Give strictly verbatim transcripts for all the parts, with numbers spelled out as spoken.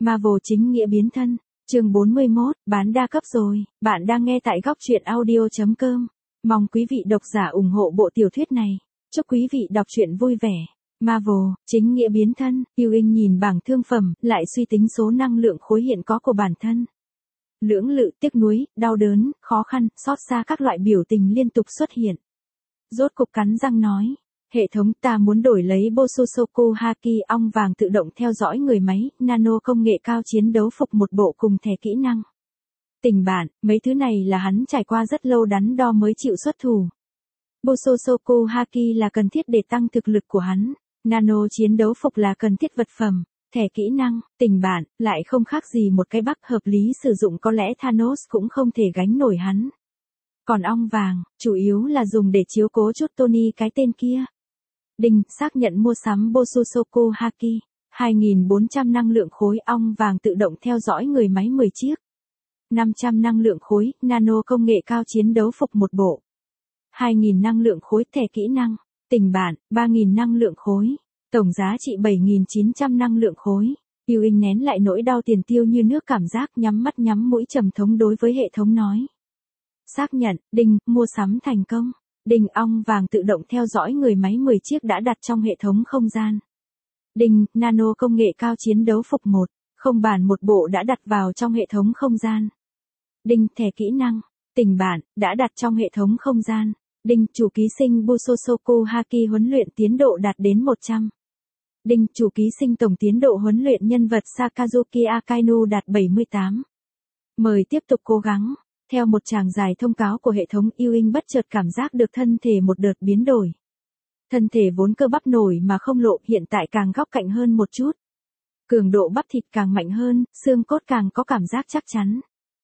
Marvel chính nghĩa biến thân, chương bốn mươi mốt, bán đa cấp rồi, bạn đang nghe tại góc truyện audio chấm com. Mong quý vị độc giả ủng hộ bộ tiểu thuyết này. Chúc quý vị đọc truyện vui vẻ. Marvel, chính nghĩa biến thân, Ewing nhìn bảng thương phẩm, lại suy tính số năng lượng khối hiện có của bản thân. Lưỡng lự, tiếc nuối, đau đớn, khó khăn, xót xa các loại biểu tình liên tục xuất hiện. Rốt cục cắn răng nói. Hệ thống ta muốn đổi lấy Bososoku Haki ong vàng tự động theo dõi người máy, nano công nghệ cao chiến đấu phục một bộ cùng thẻ kỹ năng. Tình bạn, mấy thứ này là hắn trải qua rất lâu đắn đo mới chịu xuất thủ. Bososoku Haki là cần thiết để tăng thực lực của hắn, nano chiến đấu phục là cần thiết vật phẩm, thẻ kỹ năng, tình bạn, lại không khác gì một cái bắc hợp lý sử dụng có lẽ Thanos cũng không thể gánh nổi hắn. Còn ong vàng, chủ yếu là dùng để chiếu cố chút Tony cái tên kia. Đinh, xác nhận mua sắm Bososoku Haki, hai nghìn bốn trăm năng lượng khối ong vàng tự động theo dõi người máy mười chiếc. năm trăm năng lượng khối, nano công nghệ cao chiến đấu phục một bộ. hai nghìn năng lượng khối thẻ kỹ năng, tình bạn, ba nghìn năng lượng khối, tổng giá trị bảy nghìn chín trăm năng lượng khối. Ewing nén lại nỗi đau tiền tiêu như nước cảm giác nhắm mắt nhắm mũi trầm thống đối với hệ thống nói. Xác nhận, đinh, mua sắm thành công. Đinh, ong vàng tự động theo dõi người máy mười chiếc đã đặt trong hệ thống không gian. Đinh, nano công nghệ cao chiến đấu phục một, không bản một bộ đã đặt vào trong hệ thống không gian. Đinh, thẻ kỹ năng, tình bạn, đã đặt trong hệ thống không gian. Đinh, chủ ký sinh Bososoku Haki huấn luyện tiến độ đạt đến một trăm. Đinh, chủ ký sinh tổng tiến độ huấn luyện nhân vật Sakazuki Akainu đạt bảy mươi tám. Mời tiếp tục cố gắng. Theo một tràng dài thông cáo của hệ thống, Ewing bất chợt cảm giác được thân thể một đợt biến đổi. Thân thể vốn cơ bắp nổi mà không lộ hiện tại càng góc cạnh hơn một chút. Cường độ bắp thịt càng mạnh hơn, xương cốt càng có cảm giác chắc chắn.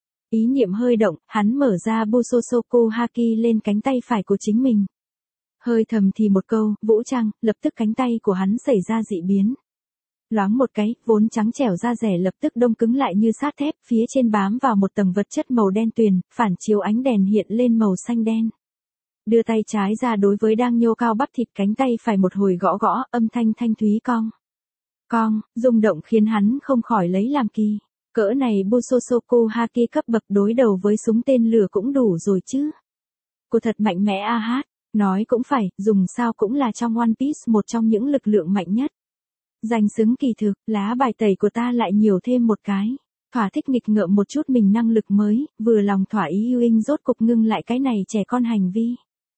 Ý niệm hơi động, hắn mở ra Bososoku Haki lên cánh tay phải của chính mình. Hơi thầm thì một câu, vũ trang, lập tức cánh tay của hắn xảy ra dị biến. Loáng một cái, vốn trắng trẻo da rẻ lập tức đông cứng lại như sắt thép, phía trên bám vào một tầng vật chất màu đen tuyền, phản chiếu ánh đèn hiện lên màu xanh đen. Đưa tay trái ra đối với đang nhô cao bắp thịt cánh tay phải một hồi gõ gõ, âm thanh thanh thúy cong. Cong, rung động khiến hắn không khỏi lấy làm kỳ. Cỡ này Bososoku Haki cấp bậc đối đầu với súng tên lửa cũng đủ rồi chứ. Cô thật mạnh mẽ a hát, nói cũng phải, dùng sao cũng là trong One Piece một trong những lực lượng mạnh nhất. Danh xứng kỳ thực, lá bài tẩy của ta lại nhiều thêm một cái. Thỏa thích nghịch ngợm một chút mình năng lực mới, vừa lòng thỏa ý Ewing rốt cục ngưng lại cái này trẻ con hành vi.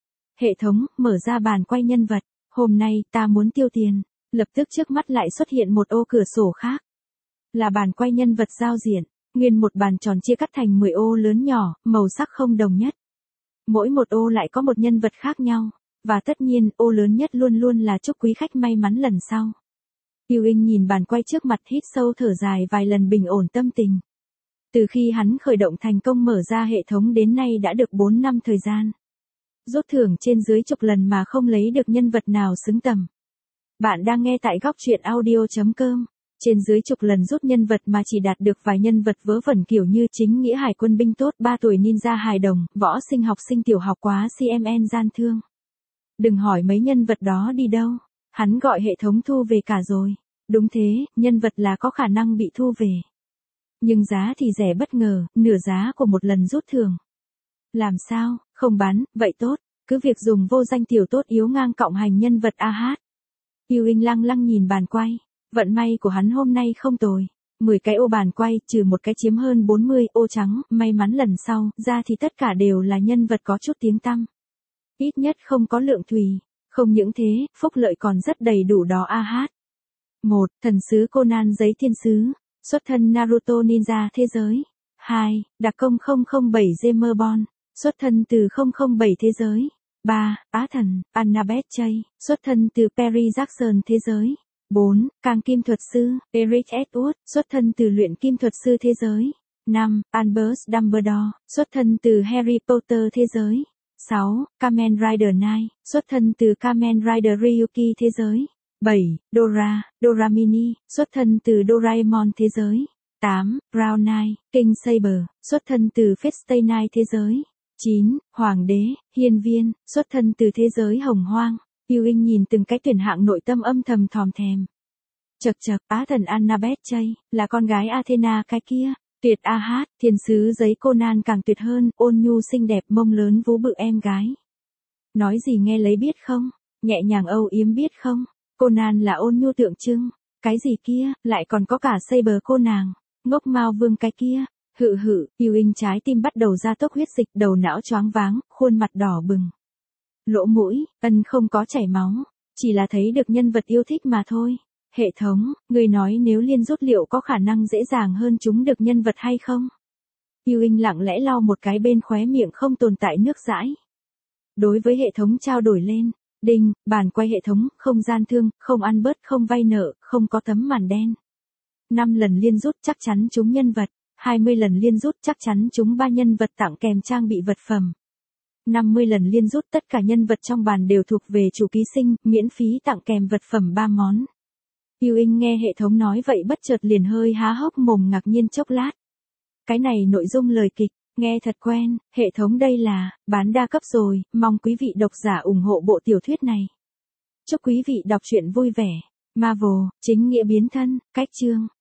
Hệ thống, mở ra bàn quay nhân vật, hôm nay ta muốn tiêu tiền, lập tức trước mắt lại xuất hiện một ô cửa sổ khác. Là bàn quay nhân vật giao diện, nguyên một bàn tròn chia cắt thành mười ô lớn nhỏ, màu sắc không đồng nhất. Mỗi một ô lại có một nhân vật khác nhau, và tất nhiên ô lớn nhất luôn luôn là chúc quý khách may mắn lần sau. Ewing nhìn bàn quay trước mặt hít sâu thở dài vài lần bình ổn tâm tình. Từ khi hắn khởi động thành công mở ra hệ thống đến nay đã được bốn năm thời gian. Rút thưởng trên dưới chục lần mà không lấy được nhân vật nào xứng tầm. Bạn đang nghe tại góc truyện audio chấm com. Trên dưới chục lần rút nhân vật mà chỉ đạt được vài nhân vật vớ vẩn kiểu như chính nghĩa hải quân binh tốt ba tuổi ninja hài đồng, võ sinh học sinh tiểu học quá xê em en gian thương. Đừng hỏi mấy nhân vật đó đi đâu. Hắn gọi hệ thống thu về cả rồi. Đúng thế, nhân vật là có khả năng bị thu về. Nhưng giá thì rẻ bất ngờ, nửa giá của một lần rút thưởng. Làm sao, không bán, vậy tốt, cứ việc dùng vô danh tiểu tốt yếu ngang cộng hành nhân vật a hát. Ewing lăng lăng nhìn bàn quay, vận may của hắn hôm nay không tồi. mười cái ô bàn quay, trừ một cái chiếm hơn bốn mươi ô trắng, may mắn lần sau, ra thì tất cả đều là nhân vật có chút tiếng tăm. Ít nhất không có lượng thùy. Không những thế, phúc lợi còn rất đầy đủ đó a hát. một. Thần sứ Conan giấy thiên sứ, xuất thân Naruto ninja thế giới. hai. Đặc công không không bảy Gemerbon, xuất thân từ không không bảy thế giới. ba. Á thần, Annabeth Chey, xuất thân từ Perry Jackson thế giới. bốn. Càng kim thuật sư, Eric Edward, xuất thân từ luyện kim thuật sư thế giới. năm. Albus Dumbledore, xuất thân từ Harry Potter thế giới. sáu. Kamen Rider Knight, xuất thân từ Kamen Rider Ryuki thế giới. bảy. Dora, Doramini, xuất thân từ Doraemon thế giới. tám. Brown Knight, King Saber, xuất thân từ Fate Stay Night thế giới. chín. Hoàng đế, Hiên Viên, xuất thân từ thế giới Hồng Hoang. Ewing nhìn từng cái tuyển hạng nội tâm âm thầm thòm thèm. Chậc chậc, Á thần Annabeth Chây, là con gái Athena cái kia. Tuyệt a hát, thiên sứ giấy Conan càng tuyệt hơn, ôn nhu xinh đẹp mông lớn vú bự em gái. Nói gì nghe lấy biết không? Nhẹ nhàng âu yếm biết không? Conan là ôn nhu tượng trưng. Cái gì kia, lại còn có cả Saber cô nàng. Ngốc Mao Vương cái kia. Hự hự, Ewing trái tim bắt đầu ra tốc huyết dịch, đầu não choáng váng, khuôn mặt đỏ bừng. Lỗ mũi, ân không có chảy máu. Chỉ là thấy được nhân vật yêu thích mà thôi. Hệ thống, người nói nếu liên rút liệu có khả năng dễ dàng hơn chúng được nhân vật hay không? Ewing lặng lẽ lau một cái bên khóe miệng không tồn tại nước dãi. Đối với hệ thống trao đổi lên. Đinh, bàn quay hệ thống, không gian thương, không ăn bớt, không vay nợ, không có tấm màn đen. năm lần liên rút chắc chắn chúng nhân vật. hai mươi lần liên rút chắc chắn chúng ba nhân vật tặng kèm trang bị vật phẩm. năm mươi lần liên rút tất cả nhân vật trong bàn đều thuộc về chủ ký sinh, miễn phí tặng kèm vật phẩm ba món. Ewing nghe hệ thống nói vậy bất chợt liền hơi há hốc mồm ngạc nhiên chốc lát. Cái này nội dung lời kịch, nghe thật quen, hệ thống đây là, bán đa cấp rồi, mong quý vị độc giả ủng hộ bộ tiểu thuyết này. Chúc quý vị đọc truyện vui vẻ. Marvel, chính nghĩa biến thân, cách chương.